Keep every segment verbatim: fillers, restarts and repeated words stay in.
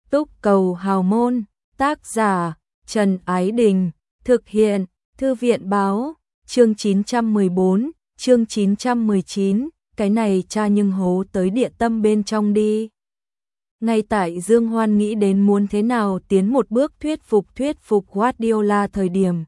Túc cầu hào môn, tác giả Trần Ái Đình, thực hiện Thư viện báo, chương chín trăm mười bốn, chương chín trăm mười chín, cái này cha nhưng hố tới địa tâm bên trong đi. Ngay tại Dương Hoan nghĩ đến muốn thế nào tiến một bước thuyết phục thuyết phục Guardiola thời điểm.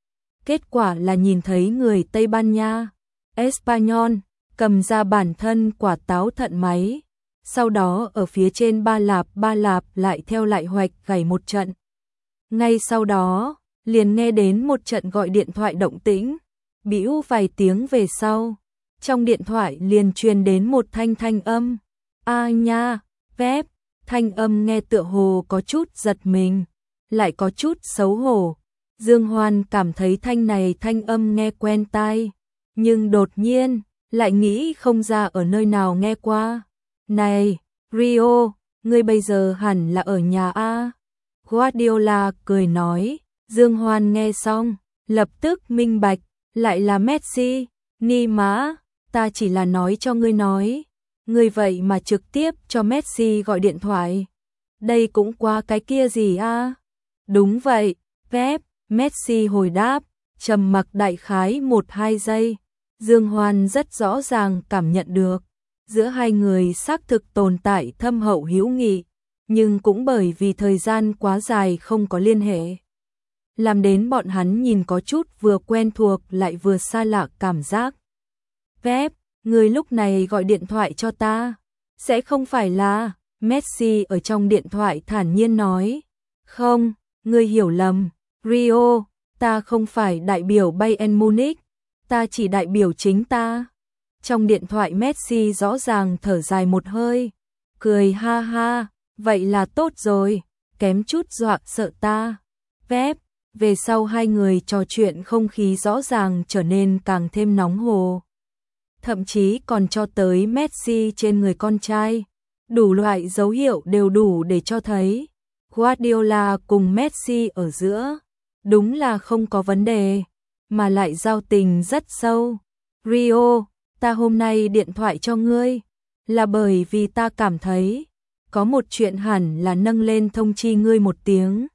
Kết quả là nhìn thấy người Tây Ban Nha, Espanyol, cầm ra bản thân quả táo thận máy. Sau đó ở phía trên ba lạp ba lạp lại theo lại hoạch gảy một trận. Ngay sau đó, liền nghe đến một trận gọi điện thoại động tĩnh, bĩu vài tiếng về sau. Trong điện thoại liền truyền đến một thanh thanh âm. A nha, vép, thanh âm nghe tựa hồ có chút giật mình, lại có chút xấu hổ. Dương Hoan cảm thấy thanh này thanh âm nghe quen tai, nhưng đột nhiên, lại nghĩ không ra ở nơi nào nghe qua. Này, Rio, ngươi bây giờ hẳn là ở nhà a. Guardiola cười nói. Dương Hoan nghe xong, lập tức minh bạch, lại là Messi. Ni má, ta chỉ là nói cho ngươi nói. Ngươi vậy mà trực tiếp cho Messi gọi điện thoại. Đây cũng qua cái kia gì a? Đúng vậy, Pep, Messi hồi đáp, trầm mặc đại khái một hai giây. Dương Hoan rất rõ ràng cảm nhận được, giữa hai người xác thực tồn tại thâm hậu hữu nghị, nhưng cũng bởi vì thời gian quá dài không có liên hệ, làm đến bọn hắn nhìn có chút vừa quen thuộc lại vừa xa lạ cảm giác. Pep, người lúc này gọi điện thoại cho ta, sẽ không phải là... Messi ở trong điện thoại thản nhiên nói. Không, ngươi hiểu lầm, Rio, ta không phải đại biểu Bayern Munich, ta chỉ đại biểu chính ta. Trong điện thoại Messi rõ ràng thở dài một hơi, cười ha ha, vậy là tốt rồi, kém chút dọa sợ ta. Pep, về sau hai người trò chuyện không khí rõ ràng trở nên càng thêm nóng hồ. Thậm chí còn cho tới Messi trên người con trai, đủ loại dấu hiệu đều đủ để cho thấy Guardiola cùng Messi ở giữa, đúng là không có vấn đề, mà lại giao tình rất sâu. Rio, ta hôm nay điện thoại cho ngươi, là bởi vì ta cảm thấy, có một chuyện hẳn là nâng lên thông chi ngươi một tiếng.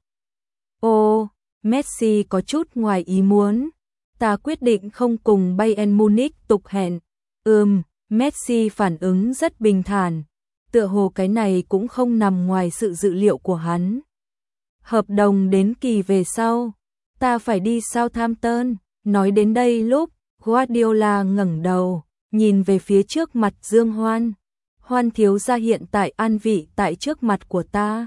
Ồ, Messi có chút ngoài ý muốn, ta quyết định không cùng Bayern Munich tục hẹn. Ừm, Messi phản ứng rất bình thản, tựa hồ cái này cũng không nằm ngoài sự dự liệu của hắn. Hợp đồng đến kỳ về sau, ta phải đi Southampton. Nói đến đây lúc, Guardiola ngẩng đầu, nhìn về phía trước mặt Dương Hoan. Hoan thiếu gia hiện tại an vị tại trước mặt của ta.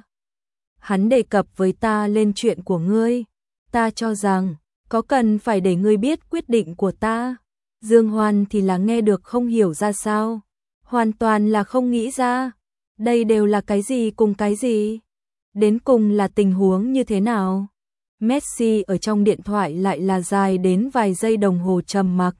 Hắn đề cập với ta lên chuyện của ngươi. Ta cho rằng, có cần phải để ngươi biết quyết định của ta. Dương Hoan thì là nghe được không hiểu ra sao. Hoàn toàn là không nghĩ ra. Đây đều là cái gì cùng cái gì? Đến cùng là tình huống như thế nào? Messi ở trong điện thoại lại là dài đến vài giây đồng hồ trầm mặc.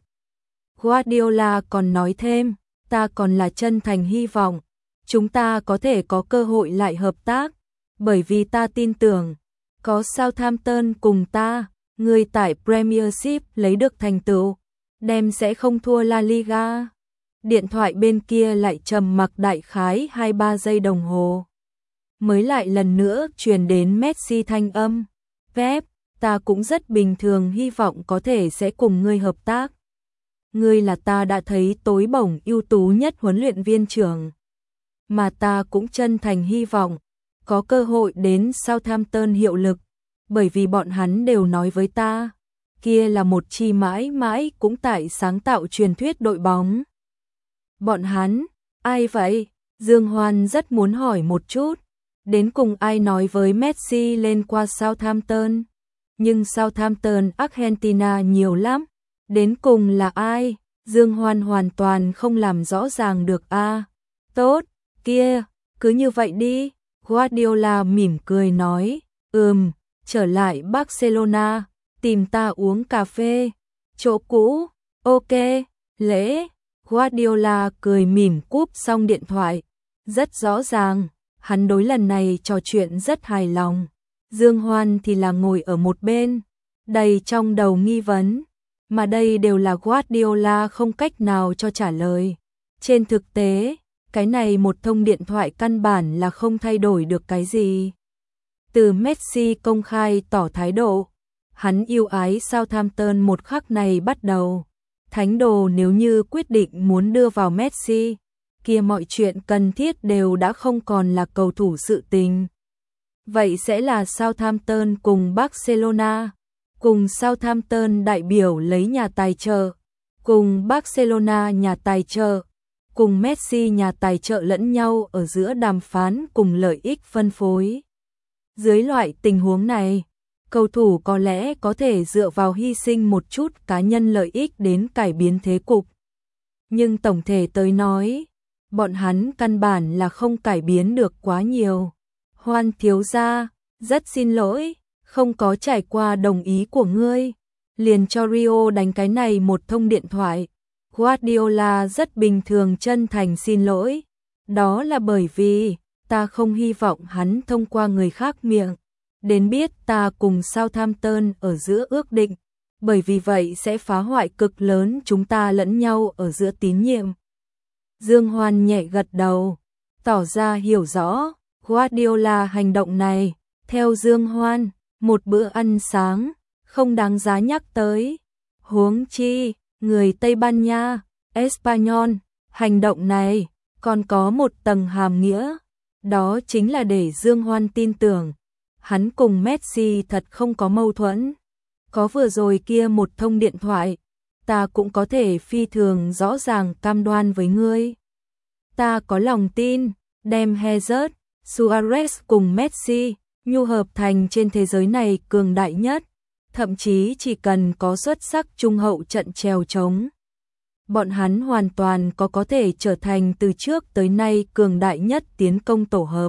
Guardiola còn nói thêm, ta còn là chân thành hy vọng, chúng ta có thể có cơ hội lại hợp tác, bởi vì ta tin tưởng, có Southampton cùng ta, người tại Premiership lấy được thành tựu, đem sẽ không thua La Liga. Điện thoại bên kia lại trầm mặc đại khái hai ba giây đồng hồ. Mới lại lần nữa truyền đến Messi thanh âm. Pep, ta cũng rất bình thường hy vọng có thể sẽ cùng ngươi hợp tác. Ngươi là ta đã thấy tối bổng ưu tú nhất huấn luyện viên trưởng. Mà ta cũng chân thành hy vọng, có cơ hội đến Southampton hiệu lực, bởi vì bọn hắn đều nói với ta, kia là một chi mãi mãi cũng tại sáng tạo truyền thuyết đội bóng. Bọn hắn, ai vậy? Dương Hoan rất muốn hỏi một chút, đến cùng ai nói với Messi lên qua Southampton? Nhưng Southampton Argentina nhiều lắm, đến cùng là ai? Dương Hoan hoàn toàn không làm rõ ràng được a. À, tốt, kia, cứ như vậy đi. Guardiola mỉm cười nói, ừm, trở lại Barcelona, tìm ta uống cà phê. Chỗ cũ, ok, lễ. Guardiola cười mỉm cúp xong điện thoại. Rất rõ ràng, hắn đối lần này trò chuyện rất hài lòng. Dương Hoan thì là ngồi ở một bên, đầy trong đầu nghi vấn, mà đây đều là Guardiola không cách nào cho trả lời. Trên thực tế, Cái này một thông điện thoại căn bản là không thay đổi được cái gì. Từ Messi công khai tỏ thái độ, hắn yêu ái Southampton một khắc này bắt đầu. Thánh đồ nếu như quyết định muốn đưa vào Messi, kia mọi chuyện cần thiết đều đã không còn là cầu thủ sự tình. Vậy sẽ là Southampton cùng Barcelona, cùng Southampton đại biểu lấy nhà tài trợ, cùng Barcelona nhà tài trợ, cùng Messi nhà tài trợ lẫn nhau ở giữa đàm phán cùng lợi ích phân phối. Dưới loại tình huống này, cầu thủ có lẽ có thể dựa vào hy sinh một chút cá nhân lợi ích đến cải biến thế cục. Nhưng tổng thể tới nói, bọn hắn căn bản là không cải biến được quá nhiều. Hoan thiếu gia, rất xin lỗi, không có trải qua đồng ý của ngươi. Liền cho Rio đánh cái này một thông điện thoại. Guardiola rất bình thường chân thành xin lỗi. Đó là bởi vì ta không hy vọng hắn thông qua người khác miệng đến biết ta cùng Southampton ở giữa ước định, bởi vì vậy sẽ phá hoại cực lớn chúng ta lẫn nhau ở giữa tín nhiệm. Dương Hoan nhẹ gật đầu, tỏ ra hiểu rõ Guardiola hành động này. Theo Dương Hoan, một bữa ăn sáng không đáng giá nhắc tới. Huống chi, người Tây Ban Nha, Espanyol, hành động này còn có một tầng hàm nghĩa, đó chính là để Dương Hoan tin tưởng hắn cùng Messi thật không có mâu thuẫn. Có vừa rồi kia một thông điện thoại, ta cũng có thể phi thường rõ ràng cam đoan với ngươi. Ta có lòng tin, đem Hazard, Suarez cùng Messi nhu hợp thành trên thế giới này cường đại nhất, thậm chí chỉ cần có xuất sắc trung hậu trận chèo chống. Bọn hắn hoàn toàn có có thể trở thành từ trước tới nay cường đại nhất tiến công tổ hợp.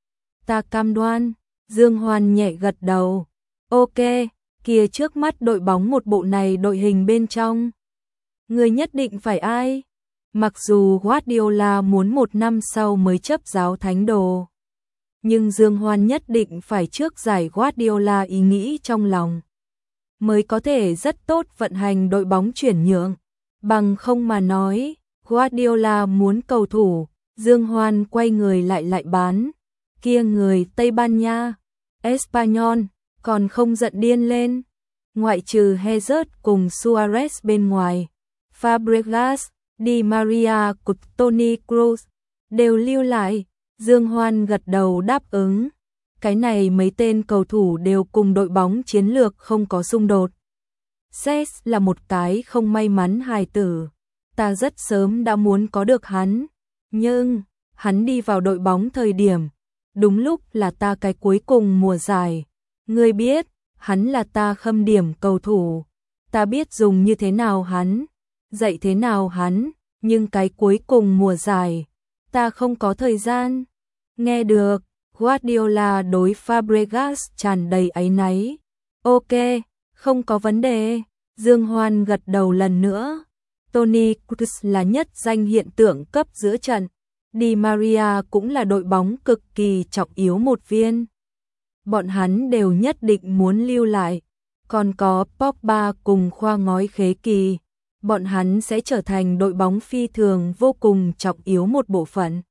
Ta cam đoan. Dương Hoan nhẹ gật đầu. Ok, kia trước mắt đội bóng một bộ này đội hình bên trong. Người nhất định phải ai? Mặc dù Guardiola muốn một năm sau mới chấp giáo thánh đồ, nhưng Dương Hoan nhất định phải trước giải Guardiola ý nghĩ trong lòng, mới có thể rất tốt vận hành đội bóng chuyển nhượng. Bằng không mà nói, Guardiola muốn cầu thủ, Dương Hoan quay người lại lại bán. Kia người Tây Ban Nha, Espanyol, còn không giận điên lên. Ngoại trừ Hazard cùng Suarez bên ngoài, Fabregas, Di Maria cùng Toni Kroos đều lưu lại. Dương Hoan gật đầu đáp ứng. Cái này mấy tên cầu thủ đều cùng đội bóng chiến lược không có xung đột. Cesc là một cái không may mắn hài tử. Ta rất sớm đã muốn có được hắn. Nhưng, hắn đi vào đội bóng thời điểm, đúng lúc là ta cái cuối cùng mùa giải. Ngươi biết, hắn là ta khâm điểm cầu thủ. Ta biết dùng như thế nào hắn, dạy thế nào hắn, nhưng cái cuối cùng mùa giải, ta không có thời gian. Nghe được, Guardiola đối Fabregas tràn đầy áy náy. Ok, không có vấn đề. Dương Hoan gật đầu lần nữa. Toni Kroos là nhất danh hiện tượng cấp giữa trận. Di Maria cũng là đội bóng cực kỳ trọng yếu một viên. Bọn hắn đều nhất định muốn lưu lại. Còn có Pogba cùng khoa ngói khế kỳ. Bọn hắn sẽ trở thành đội bóng phi thường vô cùng trọng yếu một bộ phận.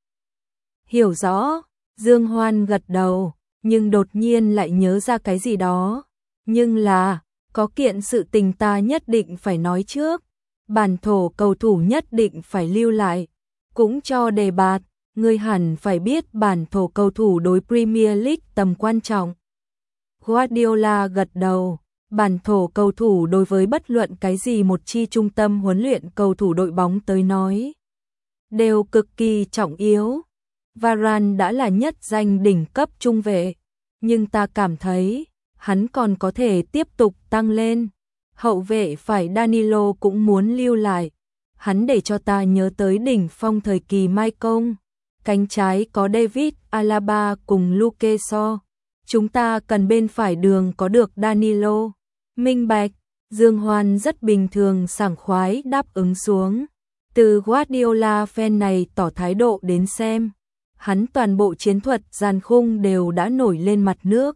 Hiểu rõ, Dương Hoan gật đầu, nhưng đột nhiên lại nhớ ra cái gì đó. Nhưng là, có kiện sự tình ta nhất định phải nói trước. Bản thổ cầu thủ nhất định phải lưu lại. Cũng cho đề bạt, ngươi hẳn phải biết bản thổ cầu thủ đối Premier League tầm quan trọng. Guardiola gật đầu, bản thổ cầu thủ đối với bất luận cái gì một chi trung tâm huấn luyện cầu thủ đội bóng tới nói, đều cực kỳ trọng yếu. Varane đã là nhất danh đỉnh cấp trung vệ, nhưng ta cảm thấy, hắn còn có thể tiếp tục tăng lên. Hậu vệ phải Danilo cũng muốn lưu lại. Hắn để cho ta nhớ tới đỉnh phong thời kỳ Maicon. Cánh trái có David Alaba cùng Luke Shaw. Chúng ta cần bên phải đường có được Danilo. Minh bạch, Dương Hoan rất bình thường sảng khoái đáp ứng xuống. Từ Guardiola fan này tỏ thái độ đến xem, hắn toàn bộ chiến thuật dàn khung đều đã nổi lên mặt nước.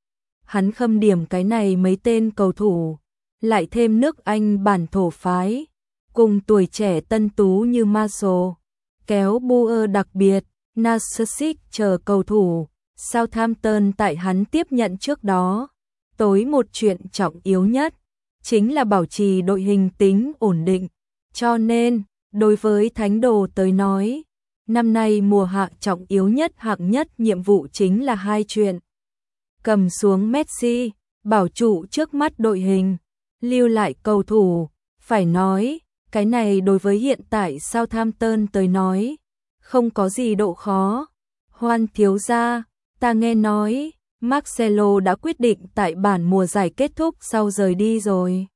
Hắn khâm điểm cái này mấy tên cầu thủ, lại thêm nước Anh bản thổ phái, cùng tuổi trẻ tân tú như Martial, kéo Buer đặc biệt, Narcissic chờ cầu thủ, Southampton tại hắn tiếp nhận trước đó. Tối một chuyện trọng yếu nhất, chính là bảo trì đội hình tính ổn định. Cho nên, đối với Thánh Đồ tới nói, năm nay mùa hạ trọng yếu nhất hạng nhất nhiệm vụ chính là hai chuyện. Cầm xuống Messi, bảo trụ trước mắt đội hình, lưu lại cầu thủ. Phải nói, cái này đối với hiện tại Southampton tới nói, không có gì độ khó. Hoan thiếu gia, ta nghe nói, Marcelo đã quyết định tại bản mùa giải kết thúc sau rời đi rồi.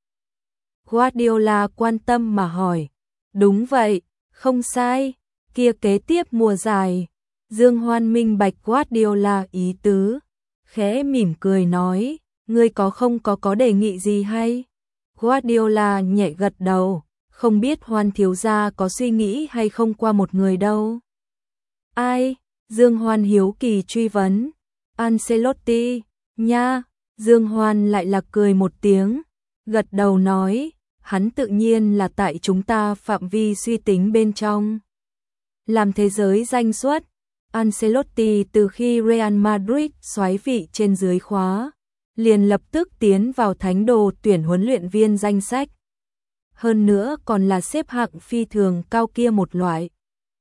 Guardiola quan tâm mà hỏi. Đúng vậy, không sai, kia kế tiếp mùa giải. Dương Hoan minh bạch Guardiola ý tứ, khẽ mỉm cười nói, ngươi có không có có đề nghị gì hay? Guardiola nhẹ gật đầu, không biết Hoan thiếu gia có suy nghĩ hay không qua một người đâu. Ai? Dương Hoan hiếu kỳ truy vấn. Ancelotti, nha. Dương Hoan lại là cười một tiếng, gật đầu nói, hắn tự nhiên là tại chúng ta phạm vi suy tính bên trong. Làm thế giới danh xuất, Ancelotti từ khi Real Madrid xoáy vị trên dưới khóa, liền lập tức tiến vào Thánh Đồ tuyển huấn luyện viên danh sách. Hơn nữa còn là xếp hạng phi thường cao kia một loại.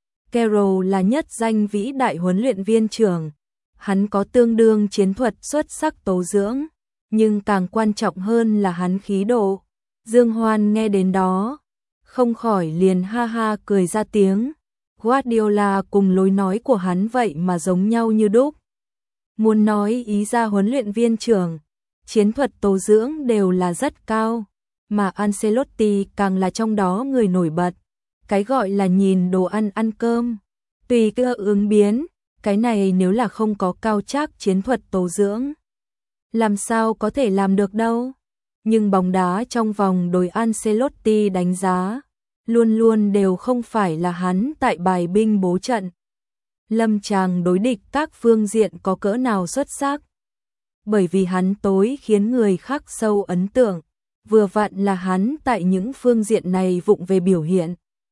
Carroll là nhất danh vĩ đại huấn luyện viên trưởng, hắn có tương đương chiến thuật xuất sắc tố dưỡng, nhưng càng quan trọng hơn là hắn khí độ. Dương Hoan nghe đến đó, không khỏi liền ha ha cười ra tiếng. Guardiola cùng lối nói của hắn vậy mà giống nhau như đúc. Muốn nói ý ra huấn luyện viên trưởng, chiến thuật tố dưỡng đều là rất cao, mà Ancelotti càng là trong đó người nổi bật. Cái gọi là nhìn đồ ăn ăn cơm, tùy cơ ứng biến, cái này nếu là không có cao trác chiến thuật tố dưỡng, làm sao có thể làm được đâu. Nhưng bóng đá trong vòng đối Ancelotti đánh giá, luôn luôn đều không phải là hắn tại bài binh bố trận. Lâm chàng đối địch các phương diện có cỡ nào xuất sắc. Bởi vì hắn tối khiến người khác sâu ấn tượng, vừa vặn là hắn tại những phương diện này vụng về biểu hiện.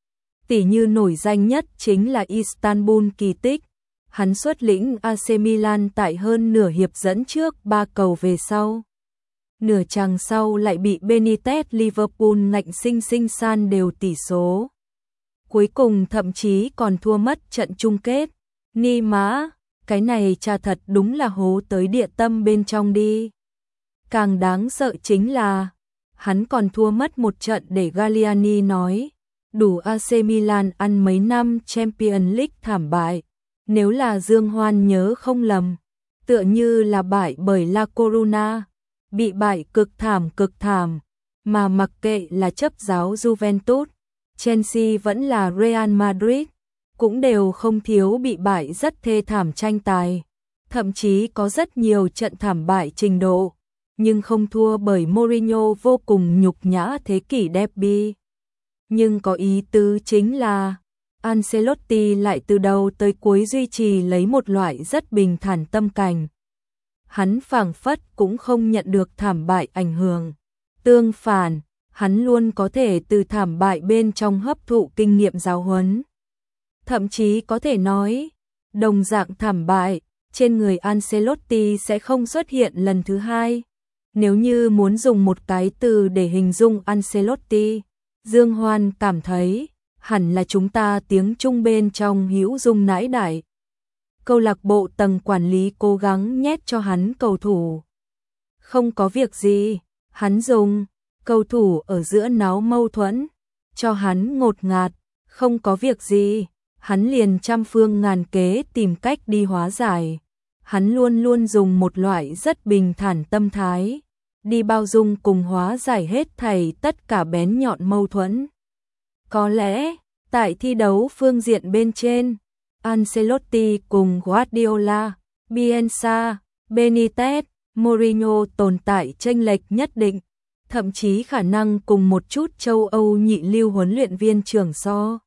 Tỷ như nổi danh nhất chính là Istanbul kỳ tích, hắn xuất lĩnh a xê Milan tại hơn nửa hiệp dẫn trước ba cầu về sau. Nửa chàng sau lại bị Benitez Liverpool ngạnh sinh sinh san đều tỷ số. Cuối cùng thậm chí còn thua mất trận chung kết. Ni má, cái này cha thật đúng là hố tới địa tâm bên trong đi. Càng đáng sợ chính là, hắn còn thua mất một trận để Galliani nói, đủ a xê Milan ăn mấy năm Champions League thảm bại. Nếu là Dương Hoan nhớ không lầm, tựa như là bại bởi La Coruna, bị bại cực thảm cực thảm, mà mặc kệ là chấp giáo Juventus, Chelsea vẫn là Real Madrid, cũng đều không thiếu bị bại rất thê thảm tranh tài, thậm chí có rất nhiều trận thảm bại trình độ, nhưng không thua bởi Mourinho vô cùng nhục nhã thế kỷ derby. Nhưng có ý tứ chính là, Ancelotti lại từ đầu tới cuối duy trì lấy một loại rất bình thản tâm cảnh. Hắn phảng phất cũng không nhận được thảm bại ảnh hưởng. Tương phản, hắn luôn có thể từ thảm bại bên trong hấp thụ kinh nghiệm giáo huấn. Thậm chí có thể nói, đồng dạng thảm bại, trên người Ancelotti sẽ không xuất hiện lần thứ hai. Nếu như muốn dùng một cái từ để hình dung Ancelotti, Dương Hoan cảm thấy, hẳn là chúng ta tiếng Trung bên trong hữu dung nãi đại. Câu lạc bộ tầng quản lý cố gắng nhét cho hắn cầu thủ. Không có việc gì, hắn dùng, cầu thủ ở giữa náo mâu thuẫn, cho hắn ngột ngạt, không có việc gì, hắn liền trăm phương ngàn kế tìm cách đi hóa giải. Hắn luôn luôn dùng một loại rất bình thản tâm thái, đi bao dung cùng hóa giải hết thảy tất cả bén nhọn mâu thuẫn. Có lẽ, tại thi đấu phương diện bên trên, Ancelotti cùng Guardiola, Bielsa, Benitez, Mourinho tồn tại chênh lệch nhất định, thậm chí khả năng cùng một chút châu Âu nhị lưu huấn luyện viên trưởng so.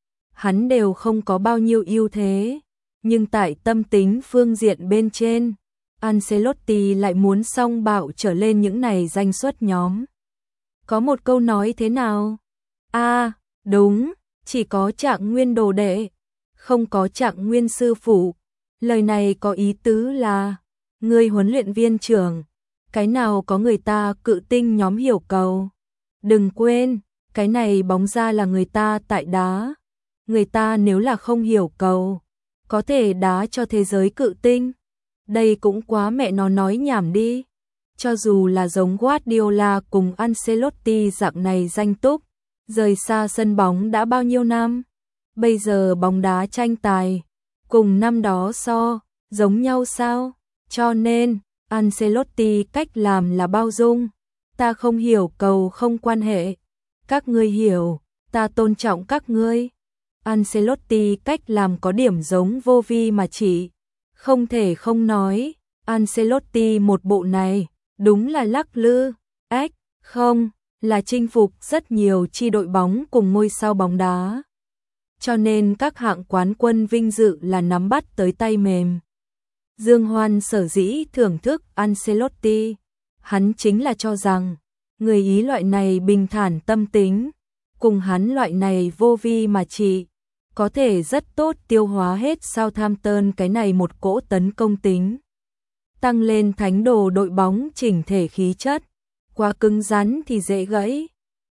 Hắn đều không có bao nhiêu ưu thế, nhưng tại tâm tính phương diện bên trên, Ancelotti lại muốn song bạo trở lên những này danh xuất nhóm. Có một câu nói thế nào? À, đúng, chỉ có Trạng Nguyên đồ đệ, không có Trạng Nguyên sư phụ. Lời này có ý tứ là, người huấn luyện viên trưởng, cái nào có người ta cự tinh nhóm hiểu cầu. Đừng quên, cái này bóng ra là người ta tại đá. Người ta nếu là không hiểu cầu, có thể đá cho thế giới cự tinh. Đây cũng quá mẹ nó nói nhảm đi. Cho dù là giống Guardiola cùng Ancelotti dạng này danh túc, rời xa sân bóng đã bao nhiêu năm. Bây giờ bóng đá tranh tài, cùng năm đó so, giống nhau sao? Cho nên, Ancelotti cách làm là bao dung. Ta không hiểu cầu không quan hệ. Các ngươi hiểu, ta tôn trọng các ngươi. Ancelotti cách làm có điểm giống vô vi mà chỉ. Không thể không nói, Ancelotti một bộ này, đúng là lắc lư, ếch, không, là chinh phục rất nhiều chi đội bóng cùng ngôi sao bóng đá. Cho nên các hạng quán quân vinh dự là nắm bắt tới tay mềm. Dương Hoan sở dĩ thưởng thức Ancelotti, hắn chính là cho rằng, người Ý loại này bình thản tâm tính, cùng hắn loại này vô vi mà chỉ, có thể rất tốt tiêu hóa hết Southampton cái này một cỗ tấn công tính. Tăng lên thánh đồ đội bóng chỉnh thể khí chất, quá cứng rắn thì dễ gãy.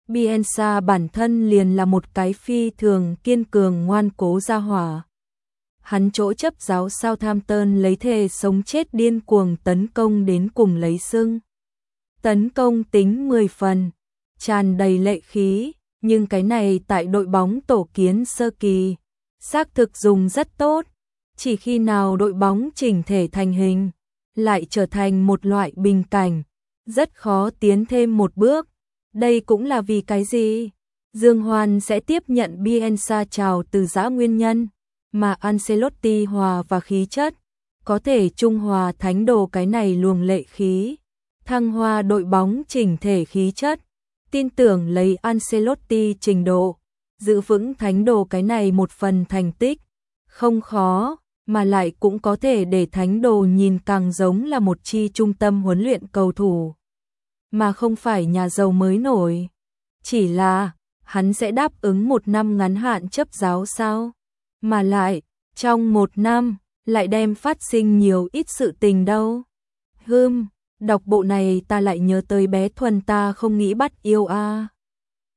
Bielsa bản thân liền là một cái phi thường kiên cường ngoan cố gia hỏa. Hắn chỗ chấp giáo Southampton lấy thề sống chết điên cuồng tấn công đến cùng lấy sưng. Tấn công tính mười phần, tràn đầy lệ khí, nhưng cái này tại đội bóng tổ kiến sơ kỳ, xác thực dùng rất tốt. Chỉ khi nào đội bóng chỉnh thể thành hình, lại trở thành một loại bình cảnh, rất khó tiến thêm một bước. Đây cũng là vì cái gì? Dương Hoan sẽ tiếp nhận Bielsa chào từ giã nguyên nhân, mà Ancelotti hòa và khí chất, có thể trung hòa thánh đồ cái này luồng lệ khí, thăng hoa đội bóng chỉnh thể khí chất. Tin tưởng lấy Ancelotti trình độ, giữ vững thánh đồ cái này một phần thành tích, không khó, mà lại cũng có thể để thánh đồ nhìn càng giống là một chi trung tâm huấn luyện cầu thủ, mà không phải nhà giàu mới nổi. Chỉ là, hắn sẽ đáp ứng một năm ngắn hạn chấp giáo sao? Mà lại, trong một năm, lại đem phát sinh nhiều ít sự tình đâu. Hưm, đọc bộ này ta lại nhớ tới bé Thuần ta không nghĩ bắt yêu a.